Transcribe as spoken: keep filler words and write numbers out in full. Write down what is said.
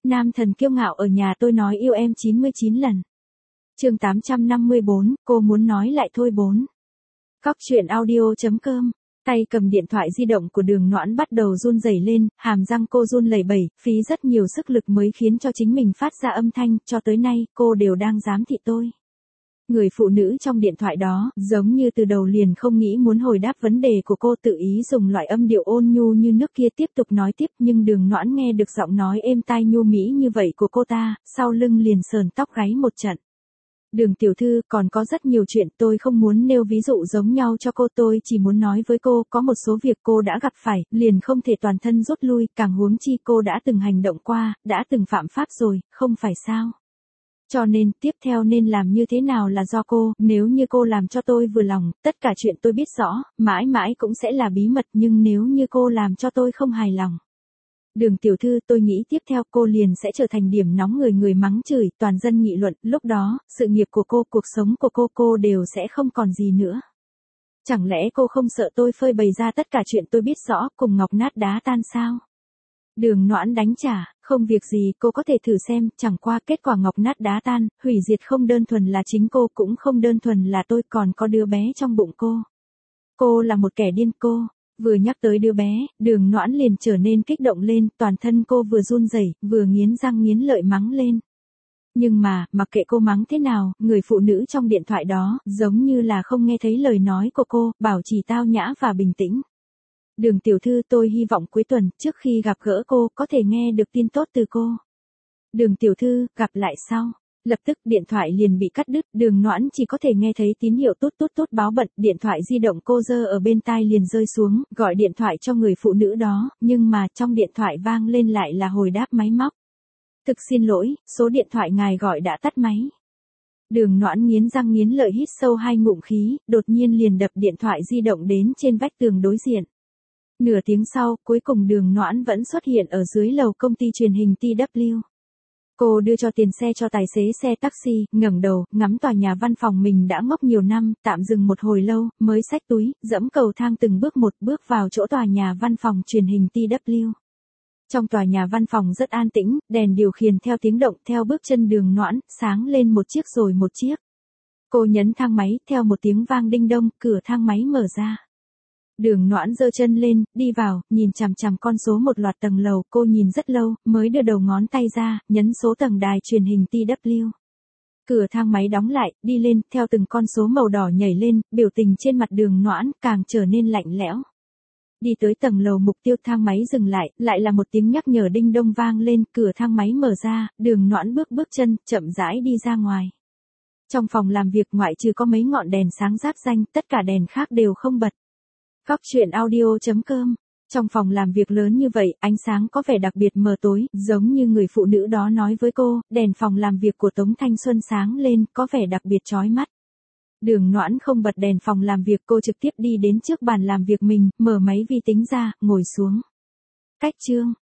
Nam thần kiêu ngạo ở nhà tôi nói yêu em chín mươi chín lần. Chương tám trăm năm mươi bốn, cô muốn nói lại thôi bốn. Cóc truyện audio chấm com. Tay cầm điện thoại di động của Đường Noãn bắt đầu run rẩy lên, hàm răng cô run lẩy bẩy, phí rất nhiều sức lực mới khiến cho chính mình phát ra âm thanh, cho tới nay, cô đều đang giám thị tôi. Người phụ nữ trong điện thoại đó, giống như từ đầu liền không nghĩ muốn hồi đáp vấn đề của cô, tự ý dùng loại âm điệu ôn nhu như nước kia tiếp tục nói tiếp, nhưng Đường Noãn nghe được giọng nói êm tai nhu mỹ như vậy của cô ta, sau lưng liền sờn tóc gáy một trận. Đường tiểu thư, còn có rất nhiều chuyện tôi không muốn nêu ví dụ giống nhau cho cô, tôi chỉ muốn nói với cô, có một số việc cô đã gặp phải, liền không thể toàn thân rút lui, càng huống chi cô đã từng hành động qua, đã từng phạm pháp rồi, không phải sao? Cho nên, tiếp theo nên làm như thế nào là do cô, nếu như cô làm cho tôi vừa lòng, tất cả chuyện tôi biết rõ, mãi mãi cũng sẽ là bí mật, nhưng nếu như cô làm cho tôi không hài lòng. Đường tiểu thư, tôi nghĩ tiếp theo cô liền sẽ trở thành điểm nóng, người người mắng chửi, toàn dân nghị luận, lúc đó, sự nghiệp của cô, cuộc sống của cô, cô đều sẽ không còn gì nữa. Chẳng lẽ cô không sợ tôi phơi bày ra tất cả chuyện tôi biết rõ, cùng ngọc nát đá tan sao? Đường Noãn đánh trả, không việc gì, cô có thể thử xem, chẳng qua kết quả ngọc nát đá tan, hủy diệt không đơn thuần là chính cô, cũng không đơn thuần là tôi, còn có đứa bé trong bụng cô. Cô là một kẻ điên, cô. Vừa nhắc tới đứa bé, Đường Noãn liền trở nên kích động lên, toàn thân cô vừa run rẩy, vừa nghiến răng nghiến lợi mắng lên. Nhưng mà, mặc kệ cô mắng thế nào, người phụ nữ trong điện thoại đó, giống như là không nghe thấy lời nói của cô, bảo trì tao nhã và bình tĩnh. Đường tiểu thư, tôi hy vọng cuối tuần, trước khi gặp gỡ cô, có thể nghe được tin tốt từ cô. Đường tiểu thư, gặp lại sau. Lập tức điện thoại liền bị cắt đứt, Đường Noãn chỉ có thể nghe thấy tín hiệu tút tút tút báo bận, điện thoại di động cô giơ ở bên tai liền rơi xuống, gọi điện thoại cho người phụ nữ đó, nhưng mà trong điện thoại vang lên lại là hồi đáp máy móc. Thực xin lỗi, số điện thoại ngài gọi đã tắt máy. Đường Noãn nghiến răng nghiến lợi hít sâu hai ngụm khí, đột nhiên liền đập điện thoại di động đến trên vách tường đối diện. Nửa tiếng sau, cuối cùng Đường Noãn vẫn xuất hiện ở dưới lầu công ty truyền hình tê vê. Cô đưa cho tiền xe cho tài xế xe taxi, ngẩng đầu, ngắm tòa nhà văn phòng mình đã ngốc nhiều năm, tạm dừng một hồi lâu, mới xách túi, dẫm cầu thang từng bước một bước vào chỗ tòa nhà văn phòng truyền hình tê vê. Trong tòa nhà văn phòng rất an tĩnh, đèn điều khiển theo tiếng động, theo bước chân Đường Noãn, sáng lên một chiếc rồi một chiếc. Cô nhấn thang máy, theo một tiếng vang đinh đông, cửa thang máy mở ra. Đường Noãn giơ chân lên, đi vào, nhìn chằm chằm con số một loạt tầng lầu, cô nhìn rất lâu, mới đưa đầu ngón tay ra, nhấn số tầng đài truyền hình tê vê. Cửa thang máy đóng lại, đi lên, theo từng con số màu đỏ nhảy lên, biểu tình trên mặt Đường Noãn càng trở nên lạnh lẽo. Đi tới tầng lầu mục tiêu, thang máy dừng lại, lại là một tiếng nhắc nhở đinh đông vang lên, cửa thang máy mở ra, Đường Noãn bước bước chân, chậm rãi đi ra ngoài. Trong phòng làm việc ngoại trừ có mấy ngọn đèn sáng ráp ranh, tất cả đèn khác đều không bật. Cóc truyện audio chấm com. Trong phòng làm việc lớn như vậy, ánh sáng có vẻ đặc biệt mờ tối, giống như người phụ nữ đó nói với cô, đèn phòng làm việc của Tống Thanh Xuân sáng lên, có vẻ đặc biệt chói mắt. Đường Noãn không bật đèn phòng làm việc, cô trực tiếp đi đến trước bàn làm việc mình, mở máy vi tính ra, ngồi xuống. Cách chương.